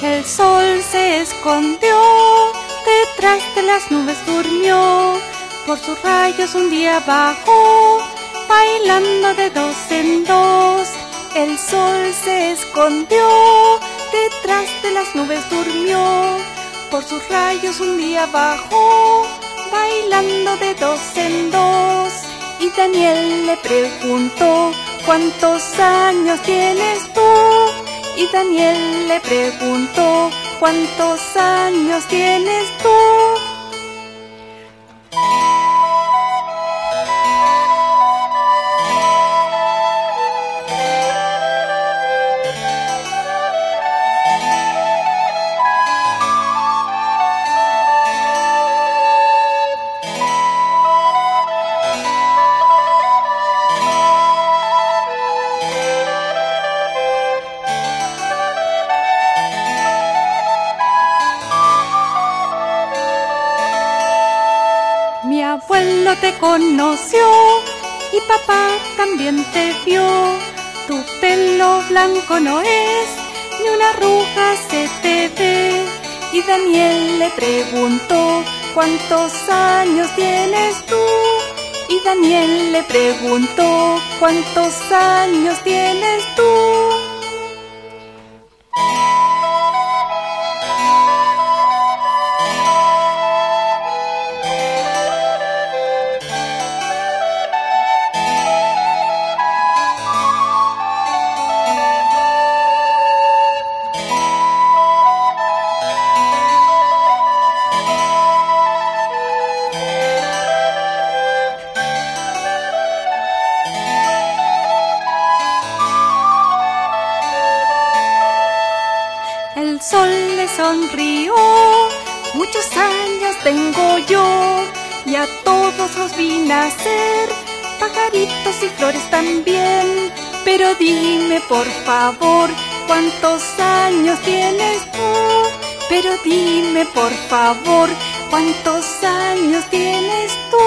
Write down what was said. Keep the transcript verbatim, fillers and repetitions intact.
El sol se escondió, detrás de las nubes durmió, por sus rayos un día bajó, bailando de dos en dos. El sol se escondió, detrás de las nubes durmió, por sus rayos un día bajó, bailando de dos en dos. Y Daniel le preguntó, ¿cuántos años tienes tú? Y Daniel le preguntó, ¿cuántos años tienes tú? Mi abuelo te conoció y papá también te vio. Tu pelo blanco no es, ni una arruga se te ve. Y Daniel le preguntó, ¿cuántos años tienes tú? Y Daniel le preguntó, ¿cuántos años tienes tú? El sol le sonrió, muchos años tengo yo, y a todos los vi nacer, pajaritos y flores también. Pero dime por favor, ¿cuántos años tienes tú? Pero dime por favor, ¿cuántos años tienes tú?